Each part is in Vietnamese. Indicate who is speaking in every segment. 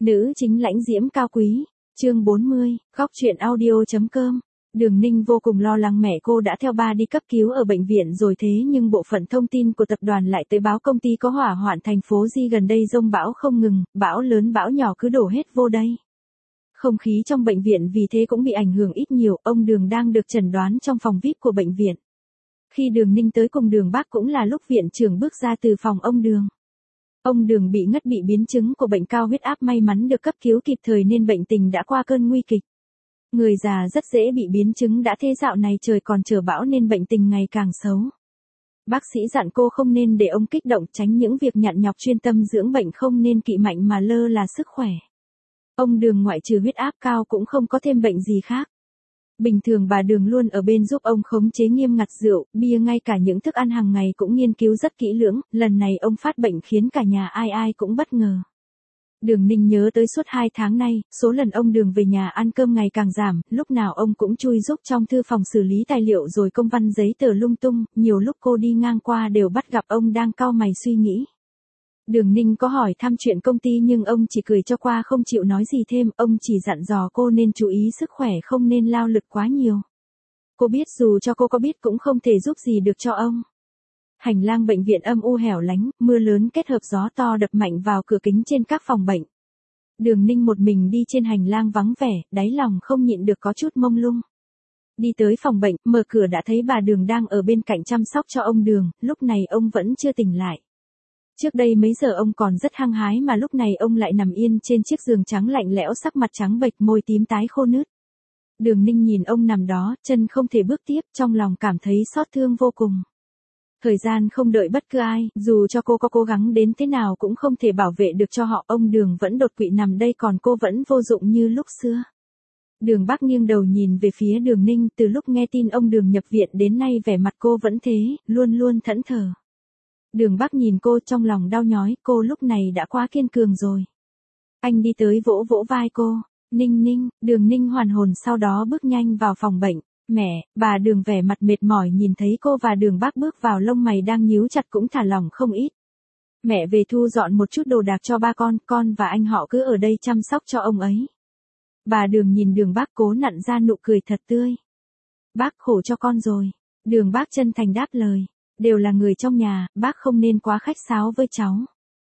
Speaker 1: Nữ chính lãnh diễm cao quý. Chương 40, góc truyện audio.com. Đường Ninh vô cùng lo lắng mẹ cô đã theo ba đi cấp cứu ở bệnh viện rồi, thế nhưng bộ phận thông tin của tập đoàn lại tới báo công ty có hỏa hoạn thành phố Di gần đây dông bão không ngừng, bão lớn bão nhỏ cứ đổ hết vô đây. Không khí trong bệnh viện vì thế cũng bị ảnh hưởng ít nhiều. Ông Đường đang được chẩn đoán trong phòng VIP của bệnh viện. Khi Đường Ninh tới cùng Đường Bác cũng là lúc viện trưởng bước ra từ phòng ông Đường. Ông Đường bị ngất, bị biến chứng của bệnh cao huyết áp, may mắn được cấp cứu kịp thời nên bệnh tình đã qua cơn nguy kịch. Người già rất dễ bị biến chứng, đã thế dạo này trời còn trở bão nên bệnh tình ngày càng xấu. Bác sĩ dặn cô không nên để ông kích động, tránh những việc nhặn nhọc, chuyên tâm dưỡng bệnh, không nên kỵ mạnh mà lơ là sức khỏe. Ông Đường ngoại trừ huyết áp cao cũng không có thêm bệnh gì khác. Bình thường bà Đường luôn ở bên giúp ông khống chế nghiêm ngặt rượu, bia, ngay cả những thức ăn hàng ngày cũng nghiên cứu rất kỹ lưỡng. Lần này ông phát bệnh khiến cả nhà ai ai cũng bất ngờ. Đường Ninh nhớ tới suốt 2 tháng nay, số lần ông Đường về nhà ăn cơm ngày càng giảm, lúc nào ông cũng chui rúc trong thư phòng xử lý tài liệu rồi công văn giấy tờ lung tung, nhiều lúc cô đi ngang qua đều bắt gặp ông đang cau mày suy nghĩ. Đường Ninh có hỏi thăm chuyện công ty nhưng ông chỉ cười cho qua, không chịu nói gì thêm. Ông chỉ dặn dò cô nên chú ý sức khỏe, không nên lao lực quá nhiều. Cô biết dù cho cô có biết cũng không thể giúp gì được cho ông. Hành lang bệnh viện âm u hẻo lánh, mưa lớn kết hợp gió to đập mạnh vào cửa kính trên các phòng bệnh. Đường Ninh một mình đi trên hành lang vắng vẻ, đáy lòng không nhịn được có chút mông lung. Đi tới phòng bệnh, mở cửa đã thấy bà Đường đang ở bên cạnh chăm sóc cho ông Đường, lúc này ông vẫn chưa tỉnh lại. Trước đây mấy giờ ông còn rất hăng hái mà lúc này ông lại nằm yên trên chiếc giường trắng lạnh lẽo, sắc mặt trắng bệch, môi tím tái khô nứt. Đường Ninh nhìn ông nằm đó, chân không thể bước tiếp, trong lòng cảm thấy xót thương vô cùng. Thời gian không đợi bất cứ ai, dù cho cô có cố gắng đến thế nào cũng không thể bảo vệ được cho họ. Ông Đường vẫn đột quỵ nằm đây, còn cô vẫn vô dụng như lúc xưa. Đường Bác nghiêng đầu nhìn về phía Đường Ninh, từ lúc nghe tin ông Đường nhập viện đến nay vẻ mặt cô vẫn thế, luôn luôn thẫn thờ. Đường Bác nhìn cô trong lòng đau nhói, cô lúc này đã quá kiên cường rồi. Anh đi tới vỗ vỗ vai cô. Ninh Ninh. Đường Ninh hoàn hồn, sau đó bước nhanh vào phòng bệnh. Mẹ. Bà Đường vẻ mặt mệt mỏi nhìn thấy cô và Đường Bác bước vào, lông mày đang nhíu chặt cũng thả lỏng không ít. Mẹ về thu dọn một chút đồ đạc cho ba con và anh họ cứ ở đây chăm sóc cho ông ấy. Bà Đường nhìn Đường Bác cố nặn ra nụ cười thật tươi. Bác khổ cho con rồi. Đường Bác chân thành đáp lời. Đều là người trong nhà, bác không nên quá khách sáo với cháu.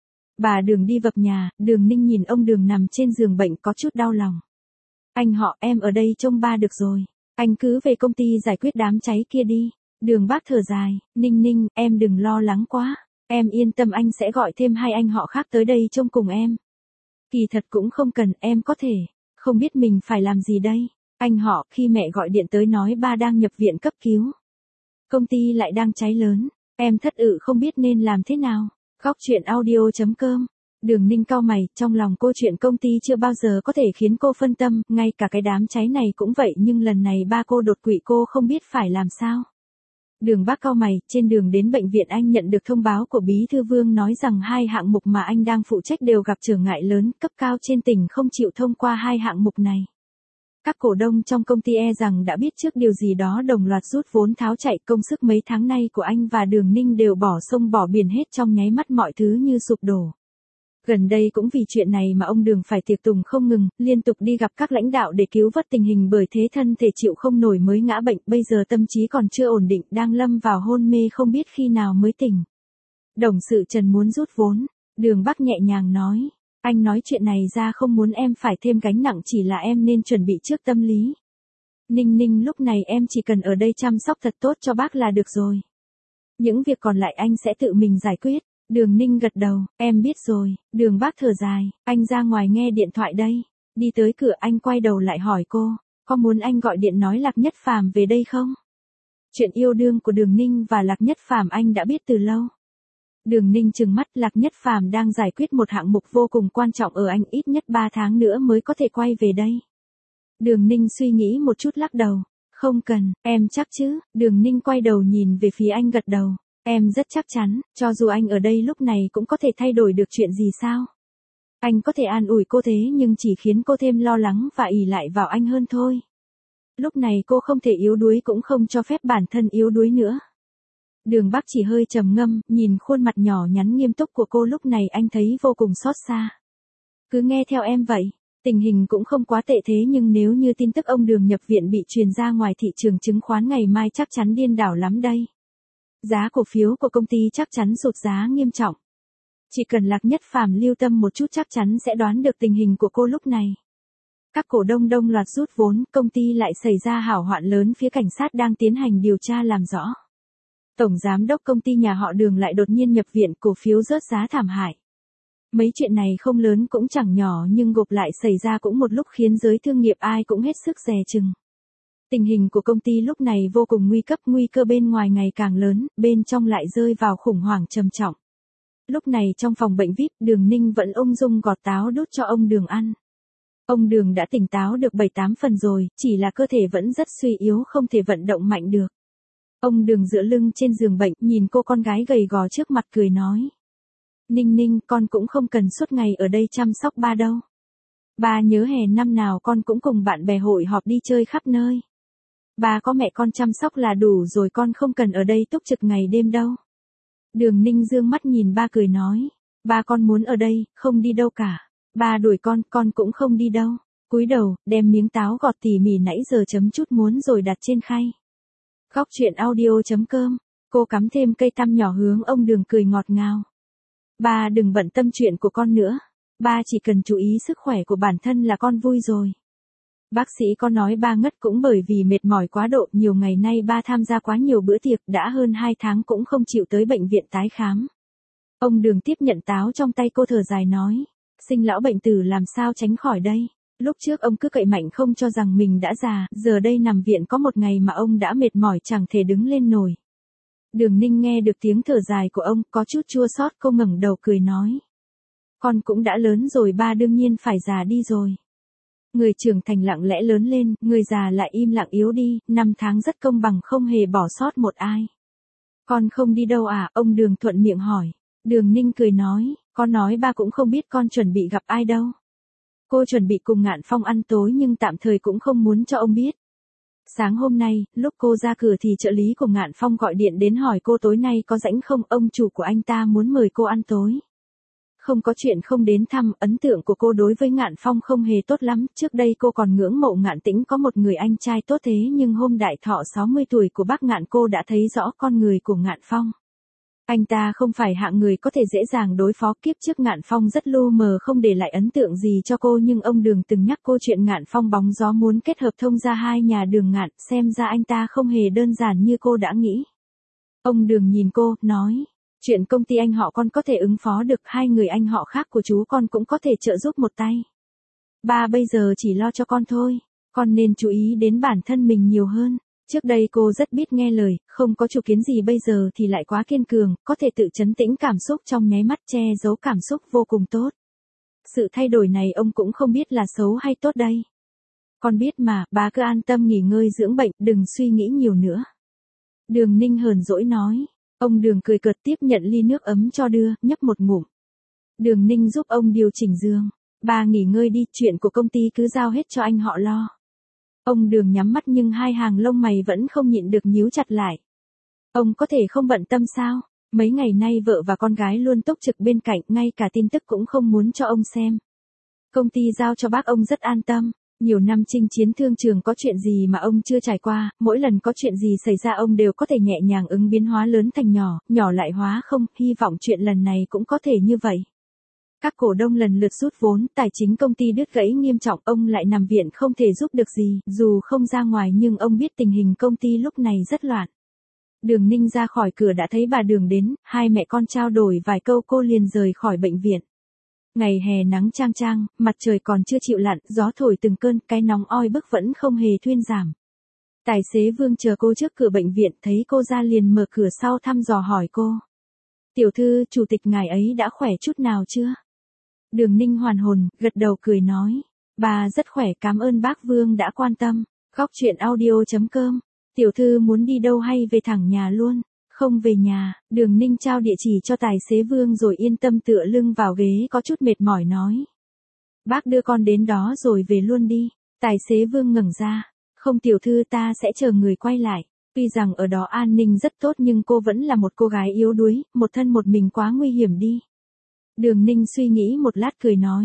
Speaker 1: Bà Đường đi vập nhà. Đường Ninh nhìn ông Đường nằm trên giường bệnh có chút đau lòng. Anh họ, em ở đây trông ba được rồi. Anh cứ về công ty giải quyết đám cháy kia đi. Đường Bác thở dài. Ninh Ninh, em đừng lo lắng quá. Em yên tâm, anh sẽ gọi thêm 2 anh họ khác tới đây trông cùng em. Kỳ thật cũng không cần, em có thể. Không biết mình phải làm gì đây. Anh họ, khi mẹ gọi điện tới nói ba đang nhập viện cấp cứu. Công ty lại đang cháy lớn. Em thất ự không biết nên làm thế nào. Góc truyện audio.com. Đường Ninh cau mày, trong lòng cô chuyện công ty chưa bao giờ có thể khiến cô phân tâm, ngay cả cái đám cháy này cũng vậy, nhưng lần này ba cô đột quỵ cô không biết phải làm sao. Đường Bác cau mày, trên đường đến bệnh viện anh nhận được thông báo của Bí thư Vương nói rằng 2 hạng mục mà anh đang phụ trách đều gặp trở ngại lớn, cấp cao trên tỉnh không chịu thông qua 2 hạng mục này. Các cổ đông trong công ty rằng đã biết trước điều gì đó, đồng loạt rút vốn tháo chạy. Công sức mấy tháng nay của anh và Đường Ninh đều bỏ sông bỏ biển hết, trong nháy mắt mọi thứ như sụp đổ. Gần đây cũng vì chuyện này mà ông Đường phải tiệc tùng không ngừng, liên tục đi gặp các lãnh đạo để cứu vớt tình hình, bởi thế thân thể chịu không nổi mới ngã bệnh, bây giờ tâm trí còn chưa ổn định, đang lâm vào hôn mê không biết khi nào mới tỉnh.董sự Trần muốn rút vốn. Đường Bác nhẹ nhàng nói. Anh nói chuyện này ra không muốn em phải thêm gánh nặng, chỉ là em nên chuẩn bị trước tâm lý. Ninh Ninh, lúc này em chỉ cần ở đây chăm sóc thật tốt cho bác là được rồi. Những việc còn lại anh sẽ tự mình giải quyết. Đường Ninh gật đầu, em biết rồi. Đường Bác thở dài, anh ra ngoài nghe điện thoại đây. Đi tới cửa anh quay đầu lại hỏi cô, có muốn anh gọi điện nói Lạc Nhất Phàm về đây không? Chuyện yêu đương của Đường Ninh và Lạc Nhất Phàm anh đã biết từ lâu. Đường Ninh trừng mắt, Lạc Nhất Phàm đang giải quyết một hạng mục vô cùng quan trọng ở anh, ít nhất 3 tháng nữa mới có thể quay về đây. Đường Ninh suy nghĩ một chút lắc đầu. Không cần, em chắc chứ? Đường Ninh quay đầu nhìn về phía anh gật đầu. Em rất chắc chắn, cho dù anh ở đây lúc này cũng có thể thay đổi được chuyện gì sao? Anh có thể an ủi cô thế nhưng chỉ khiến cô thêm lo lắng và ỷ lại vào anh hơn thôi. Lúc này cô không thể yếu đuối, cũng không cho phép bản thân yếu đuối nữa. Đường Bác chỉ hơi trầm ngâm, nhìn khuôn mặt nhỏ nhắn nghiêm túc của cô lúc này anh thấy vô cùng xót xa. Cứ nghe theo em vậy. Tình hình cũng không quá tệ thế nhưng nếu như tin tức ông Đường nhập viện bị truyền ra ngoài thị trường chứng khoán ngày mai chắc chắn điên đảo lắm đây. Giá cổ phiếu của công ty chắc chắn sụt giá nghiêm trọng. Chỉ cần Lạc Nhất Phàm lưu tâm một chút chắc chắn sẽ đoán được tình hình của cô lúc này. Các cổ đông đồng loạt rút vốn, công ty lại xảy ra hỏa hoạn lớn, phía cảnh sát đang tiến hành điều tra làm rõ. Tổng giám đốc công ty nhà họ Đường lại đột nhiên nhập viện, cổ phiếu rớt giá thảm hại. Mấy chuyện này không lớn cũng chẳng nhỏ nhưng gộp lại xảy ra cũng một lúc khiến giới thương nghiệp ai cũng hết sức dè chừng. Tình hình của công ty lúc này vô cùng nguy cấp, nguy cơ bên ngoài ngày càng lớn, bên trong lại rơi vào khủng hoảng trầm trọng. Lúc này trong phòng bệnh VIP, Đường Ninh vẫn ung dung gọt táo đút cho ông Đường ăn. Ông Đường đã tỉnh táo được 7-8 phần rồi, chỉ là cơ thể vẫn rất suy yếu không thể vận động mạnh được. Ông Đường dựa lưng trên giường bệnh, nhìn cô con gái gầy gò trước mặt cười nói. Ninh Ninh, con cũng không cần suốt ngày ở đây chăm sóc ba đâu. Ba nhớ hè năm nào con cũng cùng bạn bè hội họp đi chơi khắp nơi. Ba có mẹ con chăm sóc là đủ rồi, con không cần ở đây túc trực ngày đêm đâu. Đường Ninh dương mắt nhìn ba cười nói. Ba con muốn ở đây, không đi đâu cả. Ba đuổi con cũng không đi đâu. Cúi đầu, đem miếng táo gọt tỉ mỉ nãy giờ chấm chút muối rồi đặt trên khay. Góc truyện audio.com. Cô cắm thêm cây tăm nhỏ hướng ông Đường cười ngọt ngào. Ba đừng bận tâm chuyện của con nữa. Ba chỉ cần chú ý sức khỏe của bản thân là con vui rồi. Bác sĩ có nói ba ngất cũng bởi vì mệt mỏi quá độ, nhiều ngày nay ba tham gia quá nhiều bữa tiệc, đã hơn 2 tháng cũng không chịu tới bệnh viện tái khám. Ông Đường tiếp nhận táo trong tay cô thở dài nói. Sinh lão bệnh tử làm sao tránh khỏi đây. Lúc trước ông cứ cậy mạnh không cho rằng mình đã già, giờ đây nằm viện có một ngày mà ông đã mệt mỏi chẳng thể đứng lên nổi. Đường Ninh nghe được tiếng thở dài của ông, có chút chua xót, cô ngẩng đầu cười nói. Con cũng đã lớn rồi, ba đương nhiên phải già đi rồi. Người trưởng thành lặng lẽ lớn lên, người già lại im lặng yếu đi, 5 tháng rất công bằng không hề bỏ sót một ai. Con không đi đâu à, ông Đường thuận miệng hỏi. Đường Ninh cười nói, con nói ba cũng không biết con chuẩn bị gặp ai đâu. Cô chuẩn bị cùng Ngạn Phong ăn tối nhưng tạm thời cũng không muốn cho ông biết. Sáng hôm nay, lúc cô ra cửa thì trợ lý của Ngạn Phong gọi điện đến hỏi cô tối nay có rảnh không, ông chủ của anh ta muốn mời cô ăn tối. Không có chuyện không đến thăm, ấn tượng của cô đối với Ngạn Phong không hề tốt lắm, trước đây cô còn ngưỡng mộ Ngạn Tĩnh có một người anh trai tốt thế nhưng hôm đại thọ 60 tuổi của bác Ngạn cô đã thấy rõ con người của Ngạn Phong. Anh ta không phải hạng người có thể dễ dàng đối phó, kiếp trước Ngạn Phong rất lu mờ không để lại ấn tượng gì cho cô nhưng ông Đường từng nhắc cô chuyện Ngạn Phong bóng gió muốn kết hợp thông ra hai nhà Đường Ngạn, xem ra anh ta không hề đơn giản như cô đã nghĩ. Ông Đường nhìn cô, nói, chuyện công ty anh họ con có thể ứng phó được, hai người anh họ khác của chú con cũng có thể trợ giúp một tay. Ba bây giờ chỉ lo cho con thôi, con nên chú ý đến bản thân mình nhiều hơn. Trước đây cô rất biết nghe lời, không có chủ kiến gì, bây giờ thì lại quá kiên cường, có thể tự trấn tĩnh cảm xúc trong nháy mắt, che giấu cảm xúc vô cùng tốt. Sự thay đổi này ông cũng không biết là xấu hay tốt đây. Con biết mà, bà cứ an tâm nghỉ ngơi dưỡng bệnh, đừng suy nghĩ nhiều nữa. Đường Ninh hờn dỗi nói. Ông Đường cười cợt tiếp nhận ly nước ấm cho đưa, nhấp một ngụm. Đường Ninh giúp ông điều chỉnh giường. Bà nghỉ ngơi đi, chuyện của công ty cứ giao hết cho anh họ lo. Ông Đường nhắm mắt nhưng hai hàng lông mày vẫn không nhịn được nhíu chặt lại. Ông có thể không bận tâm sao? Mấy ngày nay vợ và con gái luôn túc trực bên cạnh, ngay cả tin tức cũng không muốn cho ông xem. Công ty giao cho bác ông rất an tâm. Nhiều năm chinh chiến thương trường có chuyện gì mà ông chưa trải qua, mỗi lần có chuyện gì xảy ra ông đều có thể nhẹ nhàng ứng biến hóa lớn thành nhỏ, nhỏ lại hóa không, hy vọng chuyện lần này cũng có thể như vậy. Các cổ đông lần lượt rút vốn, tài chính công ty đứt gãy nghiêm trọng, ông lại nằm viện không thể giúp được gì, dù không ra ngoài nhưng ông biết tình hình công ty lúc này rất loạn. Đường Ninh ra khỏi cửa đã thấy bà Đường đến, hai mẹ con trao đổi vài câu cô liền rời khỏi bệnh viện. Ngày hè nắng chang chang, mặt trời còn chưa chịu lặn, gió thổi từng cơn, cái nóng oi bức vẫn không hề thuyên giảm. Tài xế Vương chờ cô trước cửa bệnh viện, thấy cô ra liền mở cửa sau thăm dò hỏi cô. Tiểu thư, chủ tịch ngài ấy đã khỏe chút nào chưa? Đường Ninh hoàn hồn, gật đầu cười nói. Bà rất khỏe, cảm ơn bác Vương đã quan tâm. Góc truyện audio.com. Tiểu thư muốn đi đâu hay về thẳng nhà luôn? Không về nhà, Đường Ninh trao địa chỉ cho tài xế Vương rồi yên tâm tựa lưng vào ghế có chút mệt mỏi nói. Bác đưa con đến đó rồi về luôn đi. Tài xế Vương ngẩng ra. Không tiểu thư, ta sẽ chờ người quay lại. Tuy rằng ở đó an ninh rất tốt nhưng cô vẫn là một cô gái yếu đuối, một thân một mình quá nguy hiểm đi. Đường Ninh suy nghĩ một lát cười nói.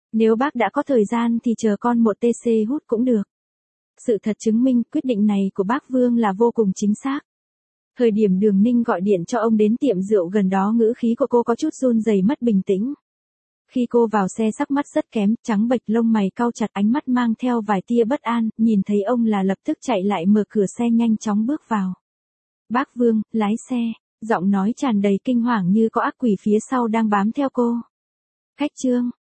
Speaker 1: Nếu bác đã có thời gian thì chờ con một TC hút cũng được. Sự thật chứng minh quyết định này của bác Vương là vô cùng chính xác. Thời điểm Đường Ninh gọi điện cho ông đến tiệm rượu gần đó, ngữ khí của cô có chút run rẩy, mất bình tĩnh. Khi cô vào xe sắc mắt rất kém, trắng bệch, lông mày cau chặt, ánh mắt mang theo vài tia bất an, nhìn thấy ông là lập tức chạy lại mở cửa xe nhanh chóng bước vào. Bác Vương, lái xe, giọng nói tràn đầy kinh hoàng như có ác quỷ phía sau đang bám theo cô. Khách Trương,